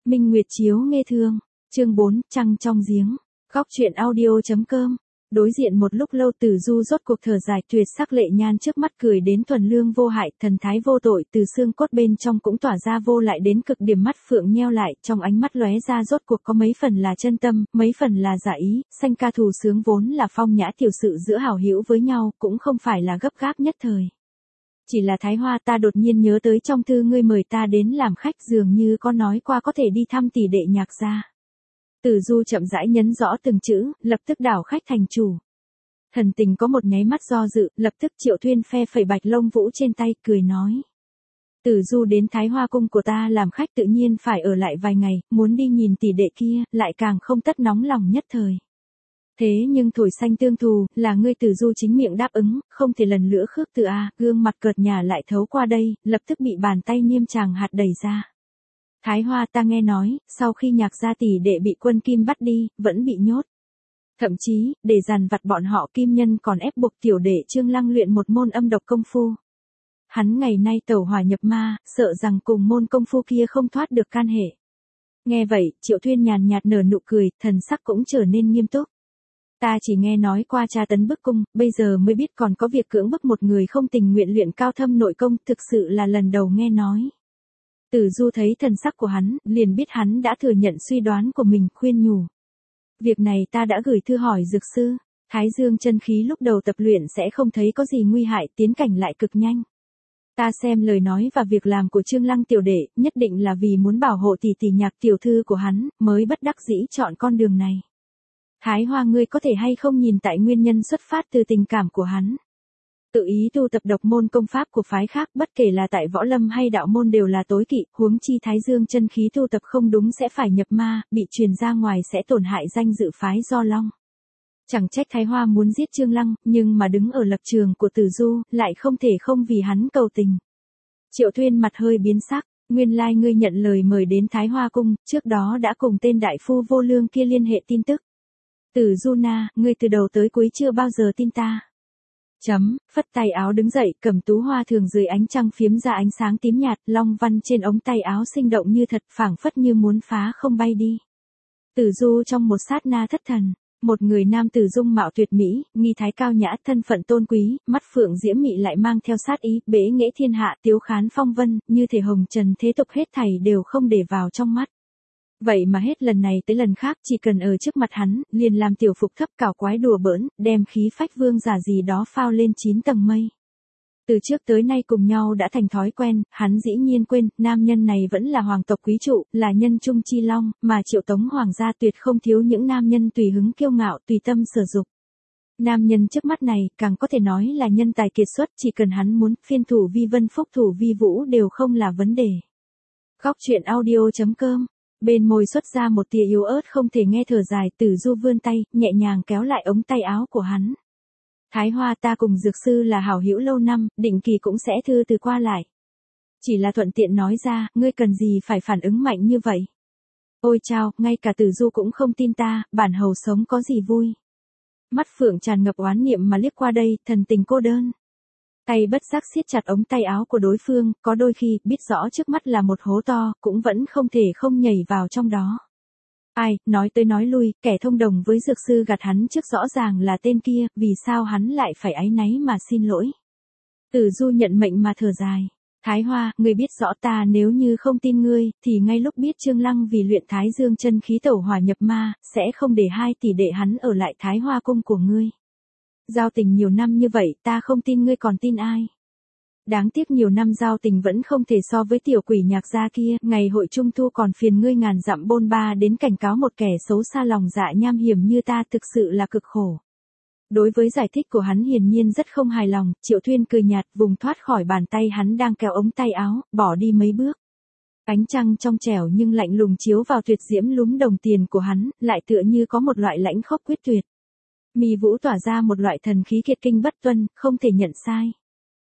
Minh Nguyệt chiếu nghe thương. Chương 4, trăng trong giếng. Góc truyện audio.com. Đối diện một lúc lâu Tử Du rốt cuộc thở dài, tuyệt sắc lệ nhan trước mắt cười đến thuần lương vô hại, thần thái vô tội, từ xương cốt bên trong cũng tỏa ra vô lại đến cực điểm, mắt phượng nheo lại, trong ánh mắt lóe ra rốt cuộc có mấy phần là chân tâm, mấy phần là giả ý, sanh ca thù sướng vốn là phong nhã tiểu sự giữa hảo hữu với nhau, cũng không phải là gấp gáp nhất thời. Chỉ là Thái Hoa, ta đột nhiên nhớ tới trong thư ngươi mời ta đến làm khách, dường như có nói qua có thể đi thăm tỷ đệ Nhạc gia. Tử Du chậm rãi nhấn rõ từng chữ, lập tức đảo khách thành chủ. Thần tình có một nháy mắt do dự, lập tức Triệu Thuyên phe phẩy bạch lông vũ trên tay, cười nói. Tử Du đến Thái Hoa cung của ta làm khách tự nhiên phải ở lại vài ngày, muốn đi nhìn tỷ đệ kia, lại càng không tất nóng lòng nhất thời. Thế nhưng thổi xanh tương thù, là ngươi Tử Du chính miệng đáp ứng, không thể lần nữa khước từ gương mặt cợt nhả lại thấu qua đây, lập tức bị bàn tay niêm tràng hạt đẩy ra. Thái Hoa, ta nghe nói, sau khi Nhạc gia tỷ đệ bị quân Kim bắt đi, vẫn bị nhốt. Thậm chí, để dằn vặt bọn họ Kim nhân còn ép buộc tiểu đệ Trương Lăng luyện một môn âm độc công phu. Hắn ngày nay tẩu hỏa nhập ma, sợ rằng cùng môn công phu kia không thoát được can hệ. Nghe vậy, Triệu Thuyên nhàn nhạt nở nụ cười, thần sắc cũng trở nên nghiêm túc. Ta chỉ nghe nói qua tra tấn bức cung, bây giờ mới biết còn có việc cưỡng bức một người không tình nguyện luyện cao thâm nội công, thực sự là lần đầu nghe nói. Tử Du thấy thần sắc của hắn, liền biết hắn đã thừa nhận suy đoán của mình, khuyên nhủ. Việc này ta đã gửi thư hỏi dược sư, Thái Dương chân khí lúc đầu tập luyện sẽ không thấy có gì nguy hại, tiến cảnh lại cực nhanh. Ta xem lời nói và việc làm của Trương Lăng tiểu đệ, nhất định là vì muốn bảo hộ tỷ tỷ Nhạc tiểu thư của hắn, mới bất đắc dĩ chọn con đường này. Thái Hoa, ngươi có thể hay không nhìn tại nguyên nhân xuất phát từ tình cảm của hắn. Tự ý tu tập độc môn công pháp của phái khác, bất kể là tại võ lâm hay đạo môn đều là tối kỵ, huống chi Thái Dương chân khí tu tập không đúng sẽ phải nhập ma, bị truyền ra ngoài sẽ tổn hại danh dự phái Do Long. Chẳng trách Thái Hoa muốn giết Trương Lăng, nhưng mà đứng ở lập trường của Tử Du, lại không thể không vì hắn cầu tình. Triệu Thuyên mặt hơi biến sắc, nguyên lai ngươi nhận lời mời đến Thái Hoa cung, trước đó đã cùng tên đại phu vô lương kia liên hệ tin tức. Tử Du na, ngươi từ đầu tới cuối chưa bao giờ tin ta. Phất tay áo đứng dậy, cầm tú hoa thường dưới ánh trăng phiếm ra ánh sáng tím nhạt, long văn trên ống tay áo sinh động như thật, phảng phất như muốn phá không bay đi. Tử Du trong một sát na thất thần, một người nam tử dung mạo tuyệt mỹ, nghi thái cao nhã, thân phận tôn quý, mắt phượng diễm mị lại mang theo sát ý, bế nghệ thiên hạ, tiếu khán phong vân, như thể hồng trần thế tục hết thảy đều không để vào trong mắt. Vậy mà hết lần này tới lần khác, chỉ cần ở trước mặt hắn, liền làm tiểu phục thấp cảo quái đùa bỡn, đem khí phách vương giả gì đó phao lên 9 tầng mây. Từ trước tới nay cùng nhau đã thành thói quen, hắn dĩ nhiên quên, nam nhân này vẫn là hoàng tộc quý trụ, là nhân trung chi long, mà Triệu Tống hoàng gia tuyệt không thiếu những nam nhân tùy hứng kiêu ngạo, tùy tâm sở dục. Nam nhân trước mắt này, càng có thể nói là nhân tài kiệt xuất, chỉ cần hắn muốn, phiên thủ vi vân phúc thủ vi vũ đều không là vấn đề. Góc truyện audio.com. Bên môi xuất ra một tia yếu ớt không thể nghe thở dài, Tử Du vươn tay, nhẹ nhàng kéo lại ống tay áo của hắn. Thái Hoa, ta cùng dược sư là hảo hữu lâu năm, định kỳ cũng sẽ thư từ qua lại. Chỉ là thuận tiện nói ra, ngươi cần gì phải phản ứng mạnh như vậy. Ôi chao, ngay cả Tử Du cũng không tin ta, bản hầu sống có gì vui. Mắt phượng tràn ngập oán niệm mà liếc qua đây, thần tình cô đơn. Tay bất giác siết chặt ống tay áo của đối phương, có đôi khi, biết rõ trước mắt là một hố to, cũng vẫn không thể không nhảy vào trong đó. Ai, nói tới nói lui, kẻ thông đồng với dược sư gạt hắn trước rõ ràng là tên kia, vì sao hắn lại phải áy náy mà xin lỗi. Tử Du nhận mệnh mà thở dài. Thái Hoa, ngươi biết rõ ta nếu như không tin ngươi, thì ngay lúc biết Trương Lăng vì luyện Thái Dương chân khí tẩu hỏa nhập ma, sẽ không để hai tỷ đệ hắn ở lại Thái Hoa cung của ngươi. Giao tình nhiều năm như vậy, ta không tin ngươi còn tin ai. Đáng tiếc nhiều năm giao tình vẫn không thể so với tiểu quỷ Nhạc gia kia, ngày hội trung thu còn phiền ngươi ngàn dặm bôn ba đến cảnh cáo một kẻ xấu xa lòng dạ nham hiểm như ta, thực sự là cực khổ. Đối với giải thích của hắn hiển nhiên rất không hài lòng, Triệu Thuyên cười nhạt, vùng thoát khỏi bàn tay hắn đang kéo ống tay áo, bỏ đi mấy bước. Ánh trăng trong trẻo nhưng lạnh lùng chiếu vào tuyệt diễm lúm đồng tiền của hắn, lại tựa như có một loại lãnh khốc quyết tuyệt. Mi vũ tỏa ra một loại thần khí kiệt kinh bất tuân, không thể nhận sai.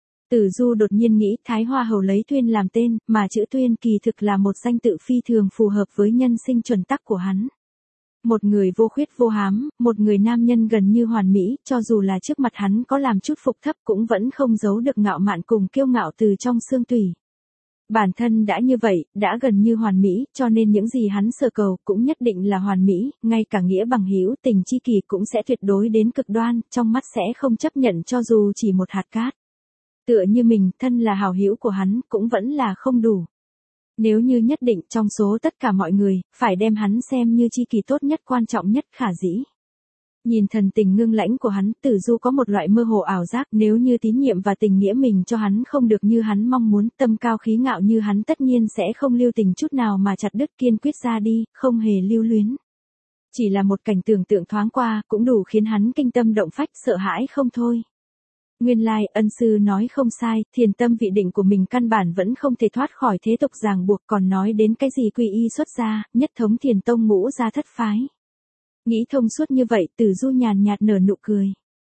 Tử Du đột nhiên nghĩ Thái Hoa hầu lấy Thuyên làm tên, mà chữ Thuyên kỳ thực là một danh tự phi thường phù hợp với nhân sinh chuẩn tắc của hắn. Một người vô khuyết vô hám, một người nam nhân gần như hoàn mỹ, cho dù là trước mặt hắn có làm chút phục thấp cũng vẫn không giấu được ngạo mạn cùng kiêu ngạo từ trong xương tủy. Bản thân đã như vậy, đã gần như hoàn mỹ, cho nên những gì hắn sở cầu cũng nhất định là hoàn mỹ, ngay cả nghĩa bằng hữu tình chi kỷ cũng sẽ tuyệt đối đến cực đoan, trong mắt sẽ không chấp nhận cho dù chỉ một hạt cát. Tựa như mình, thân là hảo hữu của hắn, cũng vẫn là không đủ. Nếu như nhất định trong số tất cả mọi người, phải đem hắn xem như chi kỷ tốt nhất quan trọng nhất khả dĩ. Nhìn thần tình ngưng lãnh của hắn, Tử Du có một loại mơ hồ ảo giác, nếu như tín nhiệm và tình nghĩa mình cho hắn không được như hắn mong muốn, tâm cao khí ngạo như hắn tất nhiên sẽ không lưu tình chút nào mà chặt đứt kiên quyết ra đi, không hề lưu luyến. Chỉ là một cảnh tưởng tượng thoáng qua, cũng đủ khiến hắn kinh tâm động phách, sợ hãi không thôi. Nguyên lai, ân sư nói không sai, thiền tâm vị định của mình căn bản vẫn không thể thoát khỏi thế tục ràng buộc, còn nói đến cái gì quy y xuất gia, nhất thống thiền tông ngũ gia thất phái. Nghĩ thông suốt như vậy, Tử Du nhàn nhạt nở nụ cười.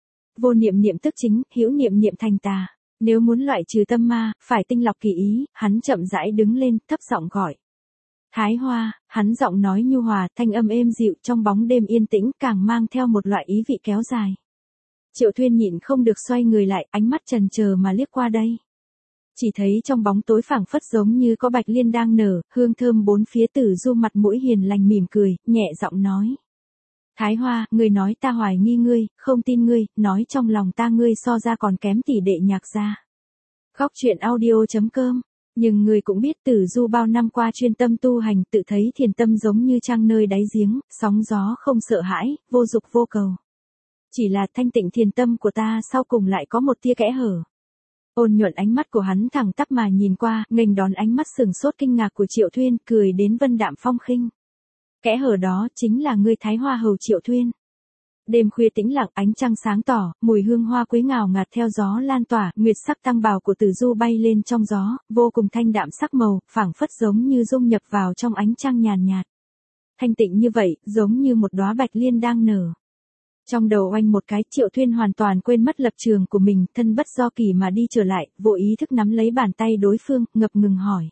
Vô niệm niệm tức chính, hữu niệm niệm thành tà. Nếu muốn loại trừ tâm ma, phải tinh lọc kỳ ý, hắn chậm rãi đứng lên, thấp giọng gọi. Thái Hoa, hắn giọng nói nhu hòa, thanh âm êm dịu trong bóng đêm yên tĩnh, càng mang theo một loại ý vị kéo dài. Triệu Thuyên nhịn không được xoay người lại, ánh mắt chần chờ mà liếc qua đây. Chỉ thấy trong bóng tối phảng phất giống như có bạch liên đang nở, hương thơm bốn phía. Tử Du mặt mũi hiền lành mỉm cười, nhẹ giọng nói. Thái Hoa, ngươi nói ta hoài nghi ngươi, không tin ngươi, nói trong lòng ta ngươi so ra còn kém tỷ đệ Nhạc gia. Góc truyện audio.com. Nhưng ngươi cũng biết Tử Du bao năm qua chuyên tâm tu hành, tự thấy thiền tâm giống như trăng nơi đáy giếng, sóng gió không sợ hãi, vô dục vô cầu. Chỉ là thanh tịnh thiền tâm của ta sau cùng lại có một tia kẽ hở. Ôn nhuận ánh mắt của hắn thẳng tắp mà nhìn qua, nghênh đón ánh mắt sừng sốt kinh ngạc của Triệu Thuyên, cười đến vân đạm phong khinh. Kẽ hở đó chính là ngươi Thái Hoa hầu Triệu Thuyên. Đêm khuya tĩnh lặng, ánh trăng sáng tỏ, mùi hương hoa quế ngào ngạt theo gió lan tỏa, nguyệt sắc tăng bào của Tử Du bay lên trong gió, vô cùng thanh đạm sắc màu, phảng phất giống như dung nhập vào trong ánh trăng nhàn nhạt. Thanh tịnh như vậy, giống như một đóa bạch liên đang nở. Trong đầu oanh một cái, Triệu Thuyên hoàn toàn quên mất lập trường của mình, thân bất do kỳ mà đi trở lại, vô ý thức nắm lấy bàn tay đối phương, ngập ngừng hỏi.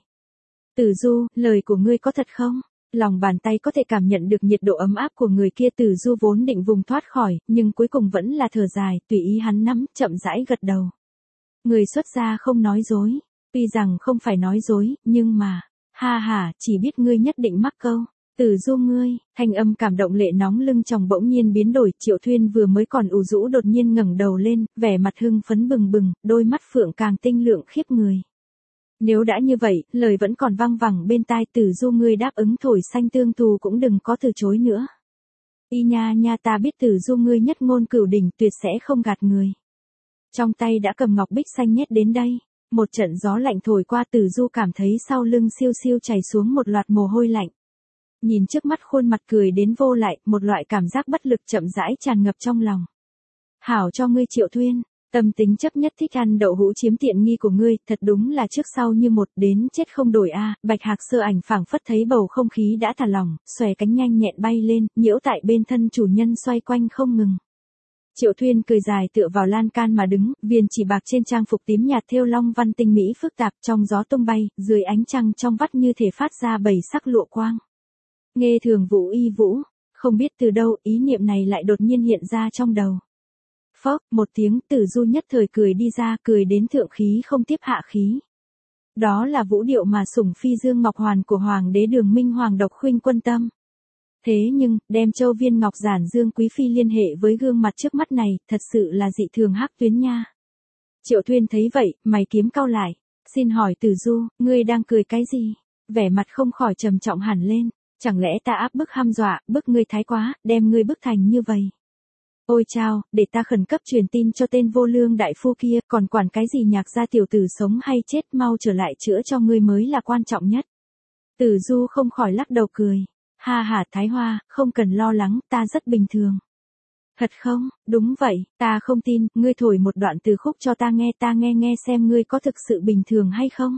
Tử Du, lời của ngươi có thật không? Lòng bàn tay có thể cảm nhận được nhiệt độ ấm áp của người kia. Tử Du vốn định vùng thoát khỏi, nhưng cuối cùng vẫn là thở dài, tùy ý hắn nắm, chậm rãi gật đầu. Người xuất gia không nói dối, tuy rằng không phải nói dối, nhưng mà, ha, chỉ biết ngươi nhất định mắc câu. Tử Du ngươi, thanh âm cảm động lệ nóng lưng chồng bỗng nhiên biến đổi. Triệu Thuyên vừa mới còn ủ rũ đột nhiên ngẩng đầu lên, vẻ mặt hưng phấn bừng bừng, đôi mắt phượng càng tinh lượng khiếp người. Nếu đã như vậy, lời vẫn còn vang vẳng bên tai. Tử Du ngươi đáp ứng thổi xanh tương thù cũng đừng có từ chối nữa. Y nha ta biết Tử Du ngươi nhất ngôn cửu đỉnh, tuyệt sẽ không gạt người. Trong tay đã cầm ngọc bích xanh nhét đến đây. Một trận gió lạnh thổi qua, Tử Du cảm thấy sau lưng siêu siêu chảy xuống một loạt mồ hôi lạnh. Nhìn trước mắt khuôn mặt cười đến vô lại, một loại cảm giác bất lực chậm rãi tràn ngập trong lòng. Hảo cho ngươi Triệu Thuyên, tâm tính chấp nhất thích ăn đậu hũ chiếm tiện nghi của ngươi, thật đúng là trước sau như một, đến chết không đổi a. Bạch Hạc Sơ Ảnh phảng phất thấy bầu không khí đã thả lỏng, xòe cánh nhanh nhẹn bay lên, nhiễu tại bên thân chủ nhân xoay quanh không ngừng. Triệu Thuyên cười dài tựa vào lan can mà đứng, viền chỉ bạc trên trang phục tím nhạt thêu long văn tinh mỹ phức tạp, trong gió tung bay, dưới ánh trăng trong vắt như thể phát ra bảy sắc lụa quang. Nghe thường Vũ Y Vũ, không biết từ đâu ý niệm này lại đột nhiên hiện ra trong đầu. Phốc, một tiếng, Tử Du nhất thời cười đi ra, cười đến thượng khí không tiếp hạ khí. Đó là vũ điệu mà sủng phi dương ngọc hoàn của Hoàng đế Đường Minh Hoàng độc khuynh quân tâm. Thế nhưng, đem châu viên ngọc giản dương quý phi liên hệ với gương mặt trước mắt này, thật sự là dị thường hắc tuyến nha. Triệu Thuyên thấy vậy, mày kiếm cau lại. Xin hỏi Tử Du, ngươi đang cười cái gì? Vẻ mặt không khỏi trầm trọng hẳn lên. Chẳng lẽ ta áp bức hăm dọa, bức ngươi thái quá, đem ngươi bức thành như vậy? Ôi chao, để ta khẩn cấp truyền tin cho tên vô lương đại phu kia, còn quản cái gì Nhạc gia tiểu tử sống hay chết, mau trở lại chữa cho ngươi mới là quan trọng nhất. Tử Du không khỏi lắc đầu cười. Ha Thái Hoa, không cần lo lắng, ta rất bình thường. Thật không? Đúng vậy, ta không tin, ngươi thổi một đoạn từ khúc cho ta nghe xem ngươi có thực sự bình thường hay không.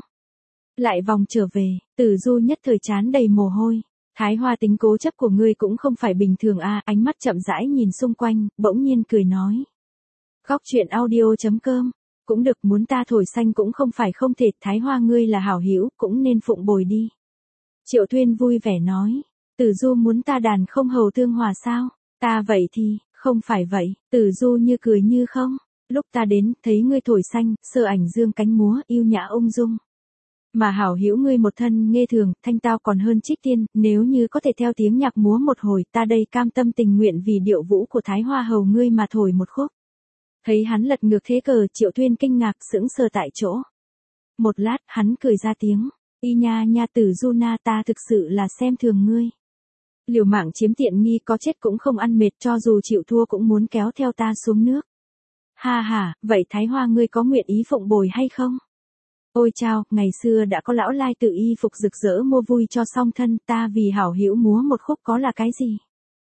Lại vòng trở về, Tử Du nhất thời trán đầy mồ hôi. Thái Hoa tính cố chấp của ngươi cũng không phải bình thường a. Ánh mắt chậm rãi nhìn xung quanh, bỗng nhiên cười nói. Góc truyện audio.com. Cũng được, muốn ta thổi xanh cũng không phải không thể, Thái Hoa ngươi là hảo hữu, cũng nên phụng bồi đi. Triệu Thuyên vui vẻ nói. Tử Du muốn ta đàn không hầu tương hòa sao? Ta vậy thì, không phải vậy. Tử Du như cười như không. Lúc ta đến, thấy ngươi thổi xanh, Sơ Ảnh dương cánh múa, yêu nhã ung dung. Mà hảo hữu ngươi một thân nghê thường, thanh tao còn hơn trích tiên, nếu như có thể theo tiếng nhạc múa một hồi, ta đây cam tâm tình nguyện vì điệu vũ của Thái Hoa hầu ngươi mà thổi một khúc. Thấy hắn lật ngược thế cờ, Triệu Thuyên kinh ngạc sững sờ tại chỗ. Một lát, hắn cười ra tiếng, y nha nha Tử Du na, ta thực sự là xem thường ngươi. Liều mạng chiếm tiện nghi có chết cũng không ăn mệt, cho dù chịu thua cũng muốn kéo theo ta xuống nước. Ha ha, vậy Thái Hoa ngươi có nguyện ý phụng bồi hay không? Ôi chao, ngày xưa đã có lão lai tự y phục rực rỡ mua vui cho song thân, ta vì hảo hữu múa một khúc có là cái gì?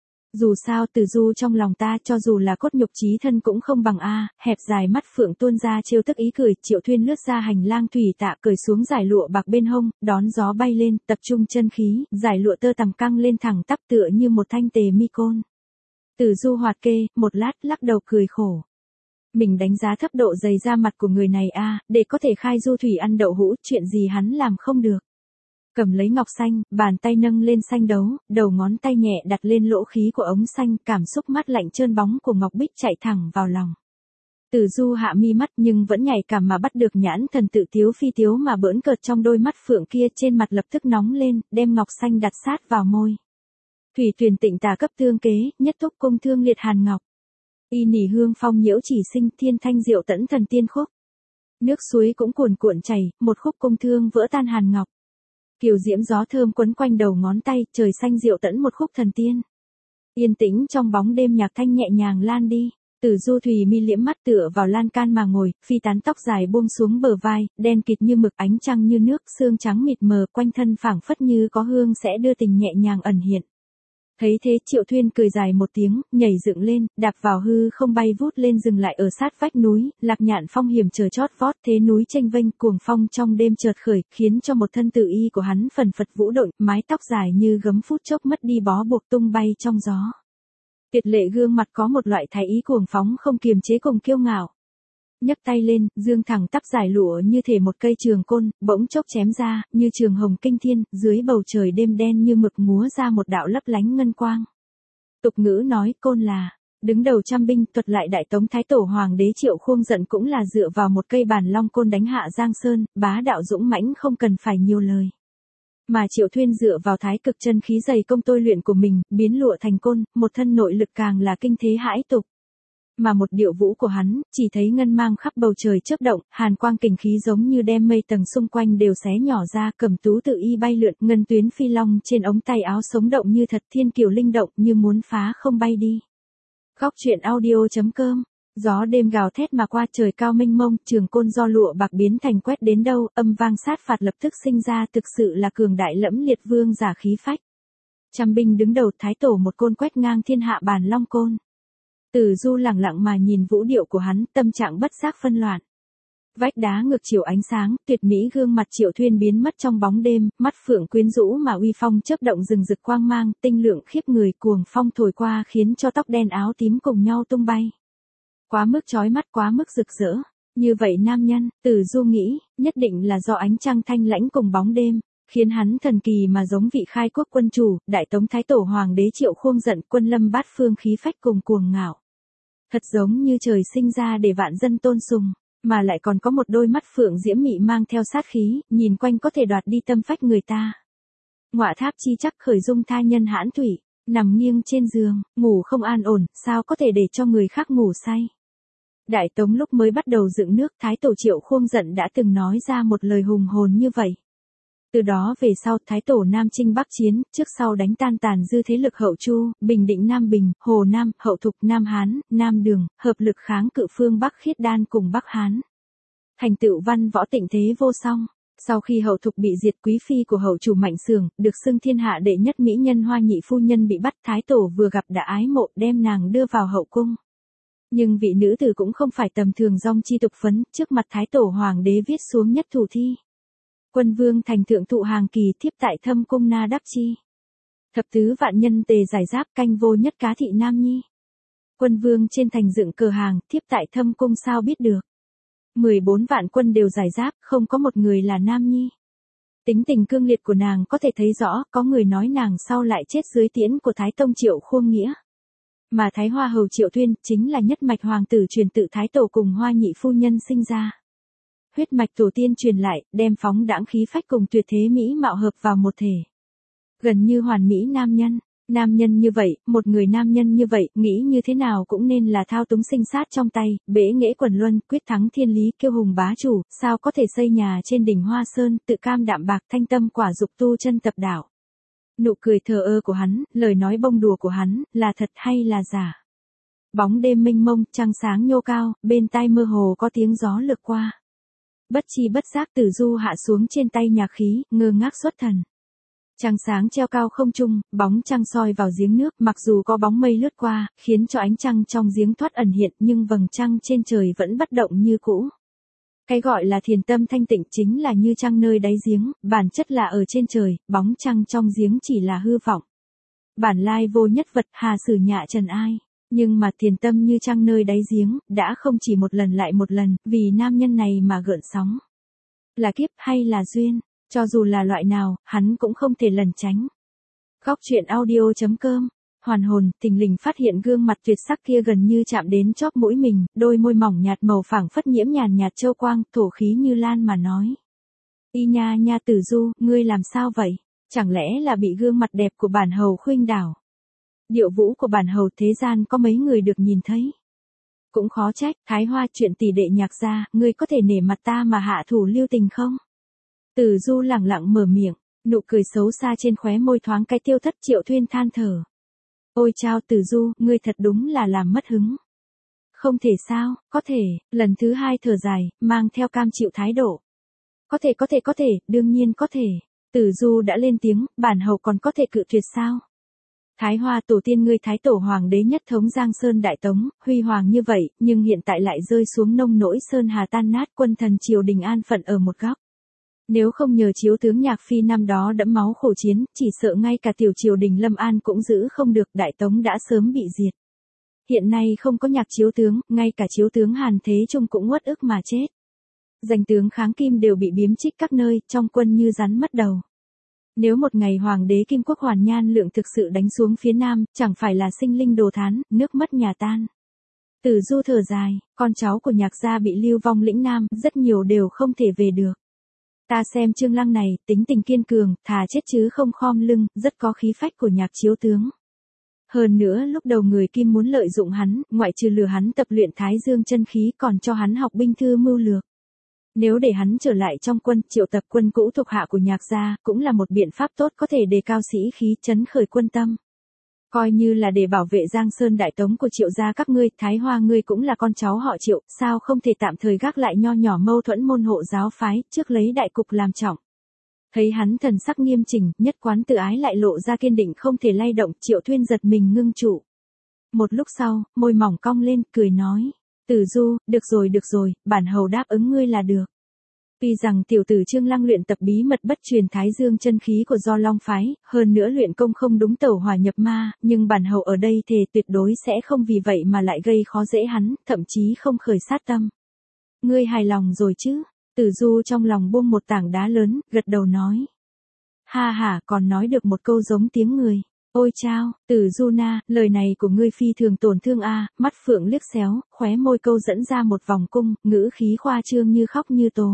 Dù sao Tử Du trong lòng ta cho dù là cốt nhục chí thân cũng không bằng a. Hẹp dài mắt phượng tuôn ra trêu tức ý cười. Triệu Thuyên lướt ra hành lang thủy tạ, cởi xuống dải lụa bạc bên hông, đón gió bay lên, tập trung chân khí, dải lụa tơ tằm căng lên thẳng tắp tựa như một thanh tề mi côn. Tử Du hoạt kê, một lát lắc đầu cười khổ. Mình đánh giá thấp độ dày da mặt của người này a, để có thể khai du thủy ăn đậu hũ, chuyện gì hắn làm không được. Cầm lấy ngọc xanh, bàn tay nâng lên xanh đấu, đầu ngón tay nhẹ đặt lên lỗ khí của ống xanh, cảm xúc mát lạnh trơn bóng của ngọc bích chạy thẳng vào lòng. Tử Du hạ mi mắt nhưng vẫn nhạy cảm mà bắt được nhãn thần tự tiếu phi tiếu mà bỡn cợt trong đôi mắt phượng kia, trên mặt lập tức nóng lên, đem ngọc xanh đặt sát vào môi. Thủy Tuyền tịnh tà cấp tương kế, nhất túc cung thương liệt hàn ngọc. Y nỉ hương phong nhiễu chỉ sinh, thiên thanh diệu tẫn thần tiên khúc. Nước suối cũng cuồn cuộn chảy, một khúc cung thương vỡ tan hàn ngọc. Kiều diễm gió thơm quấn quanh đầu ngón tay, trời xanh diệu tẫn một khúc thần tiên. Yên tĩnh trong bóng đêm nhạc thanh nhẹ nhàng lan đi. Tử Du thùy mi liễm mắt tựa vào lan can mà ngồi, phi tán tóc dài buông xuống bờ vai, đen kịt như mực, ánh trăng như nước, sương trắng mịt mờ, quanh thân phảng phất như có hương sẽ đưa tình nhẹ nhàng ẩn hiện. Thấy thế Triệu Thuyên cười dài một tiếng, nhảy dựng lên, đạp vào hư không bay vút lên dừng lại ở sát vách núi, Lạc Nhạn phong hiểm chờ chót vót, thế núi chênh vênh, cuồng phong trong đêm chợt khởi, khiến cho một thân tự y của hắn phần phật vũ động, mái tóc dài như gấm phút chốc mất đi bó buộc tung bay trong gió. Tuyệt lệ gương mặt có một loại thái ý cuồng phóng không kiềm chế cùng kiêu ngạo. Nhấc tay lên, dương thẳng tắp giải lụa như thể một cây trường côn, bỗng chốc chém ra, như trường hồng kinh thiên, dưới bầu trời đêm đen như mực múa ra một đạo lấp lánh ngân quang. Tục ngữ nói, côn là đứng đầu trăm binh, thuật lại Đại Tống Thái Tổ Hoàng đế Triệu Khuông Dận cũng là dựa vào một cây bản long côn đánh hạ Giang Sơn, bá đạo dũng mãnh không cần phải nhiều lời. Mà Triệu Thuyên dựa vào thái cực chân khí dày công tôi luyện của mình, biến lụa thành côn, một thân nội lực càng là kinh thế hãi tục. Mà một điệu vũ của hắn, chỉ thấy ngân mang khắp bầu trời chớp động, hàn quang kình khí giống như đem mây tầng xung quanh đều xé nhỏ ra, Cẩm Tú tự y bay lượn, ngân tuyến phi long trên ống tay áo sống động như thật, thiên kiều linh động như muốn phá không bay đi. Góc truyện audio.com. Gió đêm gào thét mà qua, trời cao mênh mông, trường côn do lụa bạc biến thành quét đến đâu, âm vang sát phạt lập tức sinh ra, thực sự là cường đại lẫm liệt vương giả khí phách. Trăm binh đứng đầu, Thái Tổ một côn quét ngang thiên hạ bản long côn. Tử Du lẳng lặng mà nhìn vũ điệu của hắn, tâm trạng bất giác phân loạn. Vách đá ngược chiều ánh sáng, tuyệt mỹ gương mặt Triệu Thuyên biến mất trong bóng đêm, mắt phượng quyến rũ mà uy phong chớp động rừng rực quang mang, tinh lượng khiếp người, cuồng phong thổi qua khiến cho tóc đen áo tím cùng nhau tung bay. Quá mức chói mắt, quá mức rực rỡ. Như vậy nam nhân, Tử Du nghĩ, nhất định là do ánh trăng thanh lãnh cùng bóng đêm, khiến hắn thần kỳ mà giống vị khai quốc quân chủ, Đại Tống Thái Tổ Hoàng đế Triệu Khuông Dận, quân lâm bát phương khí phách cùng cuồng ngạo. Thật giống như trời sinh ra để vạn dân tôn sùng, mà lại còn có một đôi mắt phượng diễm mị mang theo sát khí, nhìn quanh có thể đoạt đi tâm phách người ta. Ngọa tháp chi chắc khởi dung tha nhân hãn thủy, nằm nghiêng trên giường, ngủ không an ổn, sao có thể để cho người khác ngủ say. Đại Tống lúc mới bắt đầu dựng nước, Thái Tổ Triệu Khuông Dận đã từng nói ra một lời hùng hồn như vậy. Từ đó về sau, Thái Tổ Nam chinh Bắc chiến, trước sau đánh tan tàn dư thế lực Hậu Chu, Bình Định Nam Bình, Hồ Nam, Hậu Thục Nam Hán, Nam Đường, hợp lực kháng cự phương Bắc Khiết Đan cùng Bắc Hán. Thành tựu văn võ tịnh thế vô song. Sau khi Hậu Thục bị diệt, quý phi của Hậu chủ Mạnh Xưởng, được xưng thiên hạ đệ nhất mỹ nhân Hoa Nhị phu nhân bị bắt, Thái Tổ vừa gặp đã ái mộ, đem nàng đưa vào hậu cung. Nhưng vị nữ tử cũng không phải tầm thường dong chi tục phấn, trước mặt Thái Tổ Hoàng đế viết xuống nhất thủ thi. Quân vương thành thượng thụ hàng kỳ, thiếp tại thâm cung na đắc chi. Thập tứ vạn nhân tề giải giáp, canh vô nhất cá thị nam nhi. Quân vương trên thành dựng cờ hàng, thiếp tại thâm cung sao biết được. 14 vạn quân đều giải giáp, không có một người là nam nhi. Tính tình cương liệt của nàng có thể thấy rõ, có người nói nàng sau lại chết dưới tiễn của Thái Tông Triệu Khuông Nghĩa. Mà Thái Hoa hầu Triệu Thuyên chính là nhất mạch hoàng tử truyền tự Thái Tổ cùng Hoa Nhị phu nhân sinh ra. huyết mạch tổ tiên truyền lại, đem phóng đãng khí phách cùng tuyệt thế mỹ mạo hợp vào một thể. Gần như hoàn mỹ nam nhân. Nam nhân như vậy, một người nam nhân như vậy, nghĩ như thế nào cũng nên là thao túng sinh sát trong tay, bế nghệ quần luân, quyết thắng thiên lý, kiêu hùng bá chủ, sao có thể xây nhà trên đỉnh Hoa Sơn, tự cam đạm bạc thanh tâm quả dục tu chân tập đạo. Nụ cười thờ ơ của hắn, lời nói bông đùa của hắn, là thật hay là giả? Bóng đêm mênh mông, trăng sáng nhô cao, bên tai mơ hồ có tiếng gió lướt qua. Bất chi bất giác Tử Du hạ xuống trên tay nhạc khí, ngơ ngác xuất thần. Trăng sáng treo cao không trung, bóng trăng soi vào giếng nước, mặc dù có bóng mây lướt qua, khiến cho ánh trăng trong giếng thoát ẩn hiện, nhưng vầng trăng trên trời vẫn bất động như cũ. Cái gọi là thiền tâm thanh tịnh chính là như trăng nơi đáy giếng, bản chất là ở trên trời, bóng trăng trong giếng chỉ là hư vọng. Bản lai vô nhất vật, hà sử nhạ trần ai. Nhưng mà thiền tâm như trăng nơi đáy giếng, đã không chỉ một lần lại một lần, vì nam nhân này mà gợn sóng. Là kiếp hay là duyên, cho dù là loại nào, hắn cũng không thể lẩn tránh. Góc truyện audio.com. Hoàn hồn, thình lình phát hiện gương mặt tuyệt sắc kia gần như chạm đến chóp mũi mình, đôi môi mỏng nhạt màu phảng phất nhiễm nhàn nhạt châu quang, thổ khí như lan mà nói. Y nha nha Tử Du, ngươi làm sao vậy? Chẳng lẽ là bị gương mặt đẹp của bản hầu khuynh đảo? Điệu vũ của bản hầu thế gian có mấy người được nhìn thấy? Cũng khó trách, Thái Hoa chuyện tỷ đệ nhạc gia, ngươi có thể nể mặt ta mà hạ thủ lưu tình không? Tử Du lẳng lặng mở miệng, nụ cười xấu xa trên khóe môi thoáng cái tiêu thất. Triệu Thuyên than thở. Ôi chao Tử Du, ngươi thật đúng là làm mất hứng. Không thể sao, có thể, lần thứ hai thở dài, mang theo cam chịu thái độ. Có thể, đương nhiên có thể. Tử Du đã lên tiếng, bản hầu còn có thể cự tuyệt sao? Thái Hoa tổ tiên ngươi Thái tổ hoàng đế nhất thống Giang Sơn Đại Tống, huy hoàng như vậy, nhưng hiện tại lại rơi xuống nông nỗi sơn hà tan nát, quân thần triều đình an phận ở một góc. Nếu không nhờ chiếu tướng Nhạc Phi năm đó đẫm máu khổ chiến, chỉ sợ ngay cả tiểu triều đình Lâm An cũng giữ không được, Đại Tống đã sớm bị diệt. Hiện nay không có Nhạc chiếu tướng, ngay cả chiếu tướng Hàn Thế Trung cũng uất ức mà chết. Danh tướng kháng kim đều bị biếm trích các nơi, trong quân như rắn mất đầu. Nếu một ngày hoàng đế Kim Quốc Hoàn Nhan Lượng thực sự đánh xuống phía Nam, chẳng phải là sinh linh đồ thán, nước mất nhà tan. Tử Du thở dài, con cháu của Nhạc gia bị lưu vong lĩnh Nam, rất nhiều đều không thể về được. Ta xem Trương Lăng này, tính tình kiên cường, thà chết chứ không khom lưng, rất có khí phách của Nhạc chiếu tướng. Hơn nữa lúc đầu người Kim muốn lợi dụng hắn, ngoại trừ lừa hắn tập luyện Thái Dương chân khí còn cho hắn học binh thư mưu lược. Nếu để hắn trở lại trong quân, triệu tập quân cũ thuộc hạ của Nhạc gia, cũng là một biện pháp tốt có thể đề cao sĩ khí, trấn khởi quân tâm. Coi như là để bảo vệ Giang Sơn Đại Tống của Triệu gia các ngươi, Thái Hoa ngươi cũng là con cháu họ Triệu, sao không thể tạm thời gác lại nho nhỏ mâu thuẫn môn hộ giáo phái, trước lấy đại cục làm trọng. Thấy hắn thần sắc nghiêm chỉnh, nhất quán tự ái lại lộ ra kiên định không thể lay động, Triệu Thuyên giật mình ngưng trụ. Một lúc sau, môi mỏng cong lên, cười nói. Tử Du, được rồi, bản hầu đáp ứng ngươi là được. Tuy rằng tiểu tử Trương Lăng luyện tập bí mật bất truyền Thái Dương chân khí của Do Long phái, hơn nữa luyện công không đúng tẩu hỏa nhập ma, nhưng bản hầu ở đây thề tuyệt đối sẽ không vì vậy mà lại gây khó dễ hắn, thậm chí không khởi sát tâm. Ngươi hài lòng rồi chứ? Tử Du trong lòng buông một tảng đá lớn, gật đầu nói. Ha ha, còn nói được một câu giống tiếng người. Ôi chao, Tử Du na, lời này của ngươi phi thường tổn thương a. Mắt phượng liếc xéo, khóe môi câu dẫn ra một vòng cung, ngữ khí khoa trương như khóc như tố.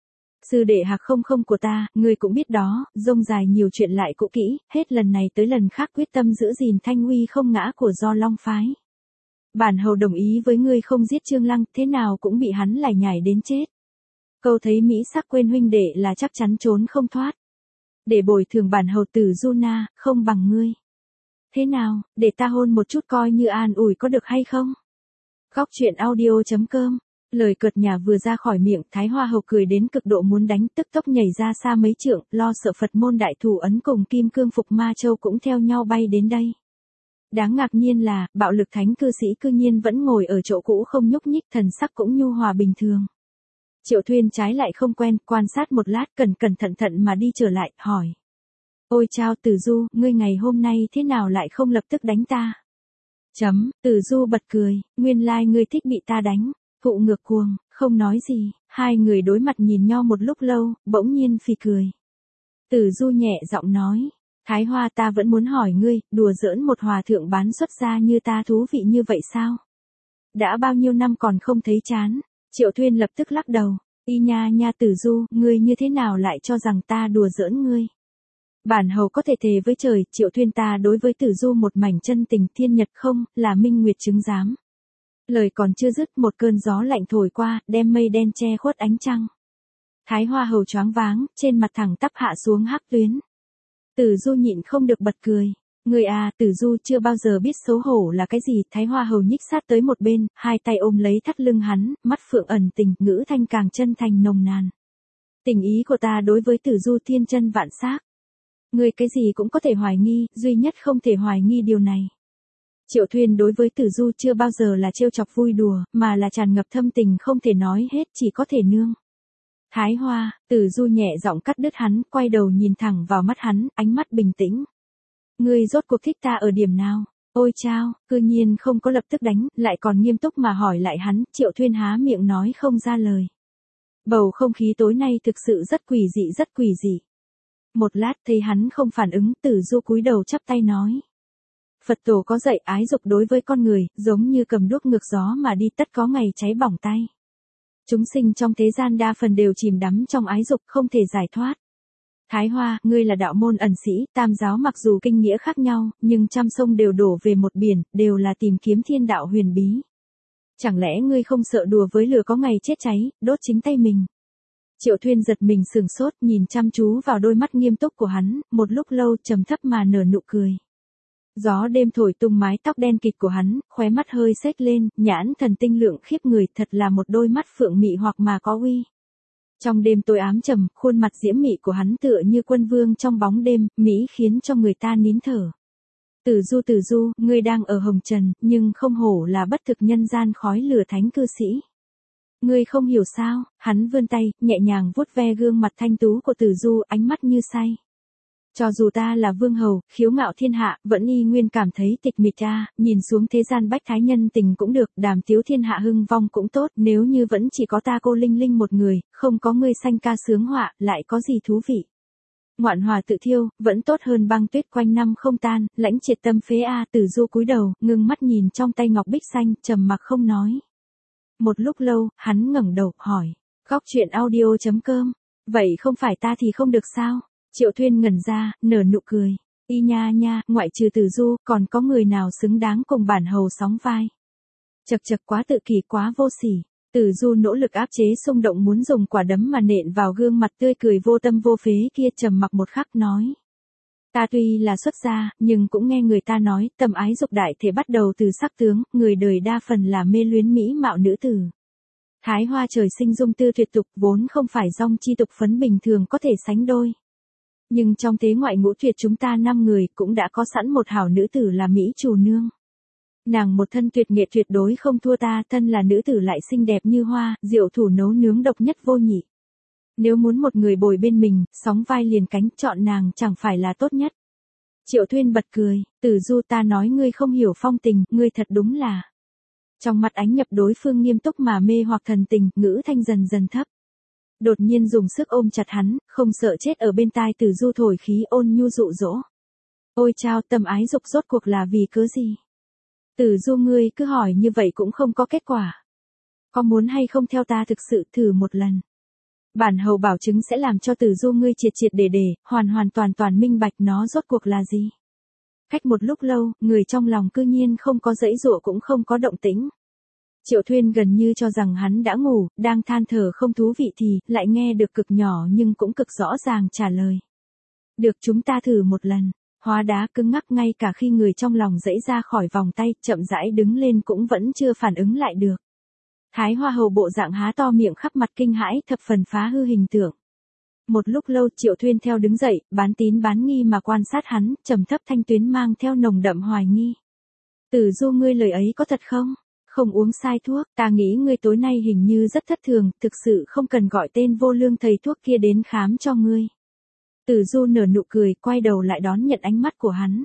Sư đệ Hạc không của ta, ngươi cũng biết đó, rông dài nhiều chuyện lại cũ kỹ, hết lần này tới lần khác quyết tâm giữ gìn thanh uy không ngã của Do Long phái. Bản hầu đồng ý với ngươi không giết Trương Lăng, thế nào cũng bị hắn lải nhải đến chết. Câu thấy mỹ sắc quên huynh đệ là chắc chắn trốn không thoát. Để bồi thường bản hầu Tử Du na, không bằng ngươi. Thế nào, để ta hôn một chút coi như an ủi có được hay không? Góc truyện audio.com. Lời cợt nhả vừa ra khỏi miệng, Thái Hoa hầu cười đến cực độ muốn đánh, tức tốc nhảy ra xa mấy trượng, lo sợ Phật môn đại thủ ấn cùng Kim Cương Phục Ma Châu cũng theo nhau bay đến đây. Đáng ngạc nhiên là, bạo lực thánh cư sĩ cư nhiên vẫn ngồi ở chỗ cũ không nhúc nhích, thần sắc cũng nhu hòa bình thường. Triệu Thuyên trái lại không quen, quan sát một lát cẩn thận mà đi trở lại, hỏi. Ôi chao Tử Du, ngươi ngày hôm nay thế nào lại không lập tức đánh ta? Tử Du bật cười, nguyên lai ngươi thích bị ta đánh. Thụ ngược cuồng, không nói gì, hai người đối mặt nhìn nhau một lúc lâu, bỗng nhiên phì cười. Tử Du nhẹ giọng nói, Thái Hoa ta vẫn muốn hỏi ngươi, đùa giỡn một hòa thượng bán xuất gia như ta thú vị như vậy sao? Đã bao nhiêu năm còn không thấy chán? Triệu Thuyên lập tức lắc đầu, Y nha nha Tử Du, ngươi như thế nào lại cho rằng ta đùa giỡn ngươi? Bản hầu có thể thề với trời, Triệu Thuyên ta đối với Tử Du một mảnh chân tình thiên nhật không, là minh nguyệt chứng giám. Lời còn chưa dứt một cơn gió lạnh thổi qua, đem mây đen che khuất ánh trăng. Thái Hoa hầu choáng váng, trên mặt thẳng tắp hạ xuống hắc tuyến. Tử Du nhịn không được bật cười. Người à, Tử Du chưa bao giờ biết xấu hổ là cái gì. Thái Hoa hầu nhích sát tới một bên, hai tay ôm lấy thắt lưng hắn, mắt phượng ẩn tình, ngữ thanh càng chân thành nồng nàn. Tình ý của ta đối với Tử Du thiên chân vạn xác. Người cái gì cũng có thể hoài nghi, duy nhất không thể hoài nghi điều này. Triệu Thuyên đối với Tử Du chưa bao giờ là trêu chọc vui đùa, mà là tràn ngập thâm tình không thể nói hết, chỉ có thể nương. Thái Hoa, Tử Du nhẹ giọng cắt đứt hắn, quay đầu nhìn thẳng vào mắt hắn, ánh mắt bình tĩnh. Ngươi rốt cuộc thích ta ở điểm nào? Ôi chao, cư nhiên không có lập tức đánh, lại còn nghiêm túc mà hỏi lại hắn, Triệu Thuyên há miệng nói không ra lời. Bầu không khí tối nay thực sự rất quỷ dị rất quỷ dị. Một lát thấy hắn không phản ứng, Tử Du cúi đầu chắp tay nói. Phật tổ có dạy ái dục đối với con người, giống như cầm đuốc ngược gió mà đi tất có ngày cháy bỏng tay. Chúng sinh trong thế gian đa phần đều chìm đắm trong ái dục không thể giải thoát. Thái Hoa, ngươi là đạo môn ẩn sĩ, tam giáo mặc dù kinh nghĩa khác nhau, nhưng trăm sông đều đổ về một biển, đều là tìm kiếm thiên đạo huyền bí. Chẳng lẽ ngươi không sợ đùa với lửa có ngày chết cháy, đốt chính tay mình? Triệu Thuyên giật mình sừng sốt nhìn chăm chú vào đôi mắt nghiêm túc của hắn, một lúc lâu trầm thấp mà nở nụ cười. Gió đêm thổi tung mái tóc đen kịt của hắn, khóe mắt hơi xếch lên, nhãn thần tinh lượng khiếp người, thật là một đôi mắt phượng mị hoặc mà có uy. Trong đêm tối ám trầm, khuôn mặt diễm mị của hắn tựa như quân vương trong bóng đêm, mỹ khiến cho người ta nín thở. Tử Du, ngươi đang ở hồng trần, nhưng không hổ là bất thực nhân gian khói lửa thánh cư sĩ. Ngươi không hiểu sao? Hắn vươn tay, nhẹ nhàng vuốt ve gương mặt thanh tú của Tử Du, ánh mắt như say. Cho dù ta là vương hầu, khiếu ngạo thiên hạ, vẫn y nguyên cảm thấy tịch mịch ta, nhìn xuống thế gian bách thái nhân tình cũng được, đàm tiếu thiên hạ hưng vong cũng tốt, nếu như vẫn chỉ có ta cô Linh Linh một người, không có ngươi sanh ca sướng họa, lại có gì thú vị. Ngoạn hòa tự thiêu, vẫn tốt hơn băng tuyết quanh năm không tan, lãnh triệt tâm phế a. Tử Du cúi đầu, ngưng mắt nhìn trong tay ngọc bích xanh, trầm mặc không nói. Một lúc lâu, hắn ngẩng đầu, hỏi, góc chuyện audio.com, vậy không phải ta thì không được sao? Triệu Thuyên ngẩn ra, nở nụ cười. Y nha nha, ngoại trừ Tử Du, còn có người nào xứng đáng cùng bản hầu sóng vai? Chật chật quá tự kỷ quá vô sỉ. Tử Du nỗ lực áp chế xung động muốn dùng quả đấm mà nện vào gương mặt tươi cười vô tâm vô phế kia, trầm mặc một khắc nói. Ta tuy là xuất gia, nhưng cũng nghe người ta nói, tâm ái dục đại thể bắt đầu từ sắc tướng, người đời đa phần là mê luyến mỹ mạo nữ tử. Thái Hoa trời sinh dung tư tuyệt tục, vốn không phải dong chi tục phấn bình thường có thể sánh đôi. Nhưng trong thế ngoại ngũ tuyệt chúng ta 5 người cũng đã có sẵn một hảo nữ tử là Mỹ Trù Nương. Nàng một thân tuyệt nghệ tuyệt đối không thua ta, thân là nữ tử lại xinh đẹp như hoa, diệu thủ nấu nướng độc nhất vô nhị. Nếu muốn một người bồi bên mình, sóng vai liền cánh, chọn nàng chẳng phải là tốt nhất. Triệu Thuyên bật cười, Tử Du ta nói ngươi không hiểu phong tình, ngươi thật đúng là. Trong mặt ánh nhập đối phương nghiêm túc mà mê hoặc thần tình, ngữ thanh dần dần thấp. Đột nhiên dùng sức ôm chặt hắn, không sợ chết ở bên tai Tử Du thổi khí ôn nhu dụ dỗ. Ôi chao, tâm ái dục rốt cuộc là vì cớ gì? Tử Du ngươi cứ hỏi như vậy cũng không có kết quả. Có muốn hay không theo ta thực sự thử một lần? Bản hầu bảo chứng sẽ làm cho Tử Du ngươi triệt triệt để hoàn hoàn toàn minh bạch nó rốt cuộc là gì. Cách một lúc lâu, người trong lòng cư nhiên không có giãy giụa cũng không có động tĩnh. Triệu Thuyên gần như cho rằng hắn đã ngủ, đang than thở không thú vị thì, lại nghe được cực nhỏ nhưng cũng cực rõ ràng trả lời. Được, chúng ta thử một lần. Hóa đá cứng ngắc, ngay cả khi người trong lòng giãy ra khỏi vòng tay, chậm rãi đứng lên cũng vẫn chưa phản ứng lại được. Thái Hoa hầu bộ dạng há to miệng khắp mặt kinh hãi, thập phần phá hư hình tượng. Một lúc lâu Triệu Thuyên theo đứng dậy, bán tín bán nghi mà quan sát hắn, trầm thấp thanh tuyến mang theo nồng đậm hoài nghi. Tử Du ngươi lời ấy có thật không? Không uống sai thuốc, ta nghĩ ngươi tối nay hình như rất thất thường, thực sự không cần gọi tên vô lương thầy thuốc kia đến khám cho ngươi. Tử Du nở nụ cười, quay đầu lại đón nhận ánh mắt của hắn.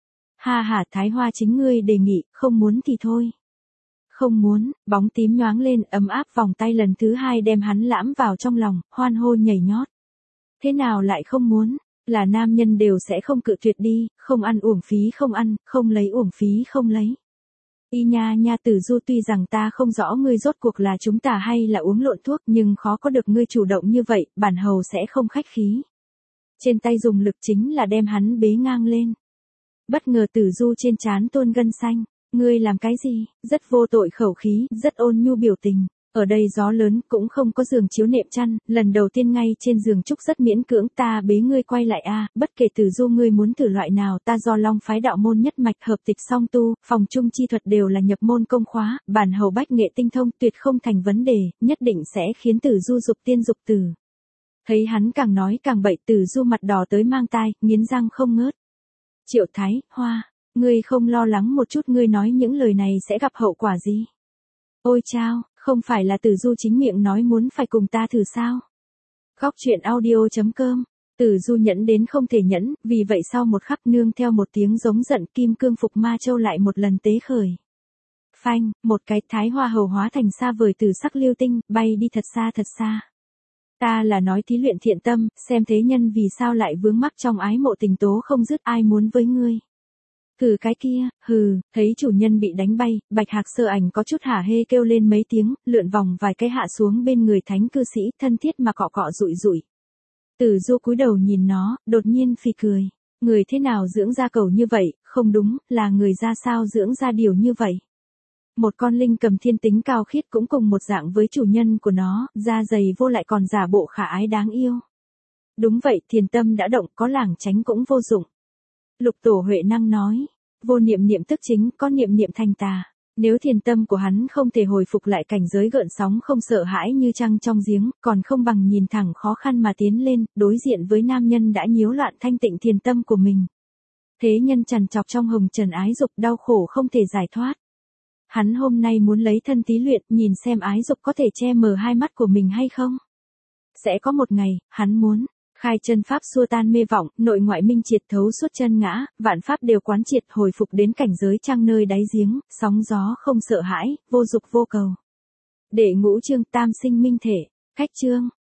Ha ha, Thái Hoa chính ngươi đề nghị, không muốn thì thôi. Không muốn, bóng tím nhoáng lên, ấm áp vòng tay lần thứ 2 đem hắn lãm vào trong lòng, hoan hô nhảy nhót. Thế nào lại không muốn, là nam nhân đều sẽ không cự tuyệt đi, không ăn uổng phí không ăn, không lấy uổng phí không lấy. Y nha nha Tử Du, tuy rằng ta không rõ ngươi rốt cuộc là chúng ta hay là uống lộn thuốc, nhưng khó có được ngươi chủ động như vậy, bản hầu sẽ không khách khí. Trên tay dùng lực chính là đem hắn bế ngang lên. Bất ngờ Tử Du trên trán tôn gân xanh. Ngươi làm cái gì? Rất vô tội khẩu khí, rất ôn nhu biểu tình. Ở đây gió lớn, cũng không có giường chiếu nệm chăn, lần đầu tiên ngay trên giường trúc rất miễn cưỡng, ta bế ngươi quay lại a, bất kể Tử Du ngươi muốn thử loại nào, ta do Long phái đạo môn nhất mạch hợp tịch song tu, phòng trung chi thuật đều là nhập môn công khóa, bản hầu bách nghệ tinh thông, tuyệt không thành vấn đề, nhất định sẽ khiến Tử Du dục tiên dục tử. Thấy hắn càng nói càng bậy, Tử Du mặt đỏ tới mang tai, nghiến răng không ngớt. Triệu Thái Hoa, ngươi không lo lắng một chút ngươi nói những lời này sẽ gặp hậu quả gì? Ôi chao, không phải là Tử Du chính miệng nói muốn phải cùng ta thử sao? Góc truyện audio.com. Tử Du nhẫn đến không thể nhẫn, vì vậy sau một khắc nương theo một tiếng giống giận, kim cương phục ma châu lại một lần tế khởi. Phanh, một cái Thái Hoa hầu hóa thành xa vời từ sắc lưu tinh, bay đi thật xa thật xa. Ta là nói thí luyện thiện tâm, xem thế nhân vì sao lại vướng mắc trong ái mộ tình tố không dứt, ai muốn với ngươi. Thử cái kia, hừ, thấy chủ nhân bị đánh bay, Bạch Hạc Sơ Ảnh có chút hả hê kêu lên mấy tiếng, lượn vòng vài cái hạ xuống bên người thánh cư sĩ, thân thiết mà cọ cọ rụi rụi. Tử Du cúi đầu nhìn nó, đột nhiên phì cười. Người thế nào dưỡng ra cẩu như vậy, không đúng, là người ra sao dưỡng ra điều như vậy. Một con linh cầm thiên tính cao khiết cũng cùng một dạng với chủ nhân của nó, da dày vô lại còn giả bộ khả ái đáng yêu. Đúng vậy, thiền tâm đã động, có lảng tránh cũng vô dụng. Lục Tổ Huệ Năng nói, vô niệm niệm tức chính, có niệm niệm thành tà. Nếu thiền tâm của hắn không thể hồi phục lại cảnh giới gợn sóng không sợ hãi như trăng trong giếng, còn không bằng nhìn thẳng khó khăn mà tiến lên, đối diện với nam nhân đã nhiễu loạn thanh tịnh thiền tâm của mình. Thế nhân trằn trọc trong hồng trần ái dục, đau khổ không thể giải thoát. Hắn hôm nay muốn lấy thân tí luyện, nhìn xem ái dục có thể che mờ hai mắt của mình hay không. Sẽ có một ngày, hắn muốn khai chân pháp xua tan mê vọng, nội ngoại minh triệt thấu suốt chân ngã, vạn pháp đều quán triệt hồi phục đến cảnh giới trăng nơi đáy giếng, sóng gió không sợ hãi, vô dục vô cầu. Đệ ngũ chương tam sinh minh thể, khách chương.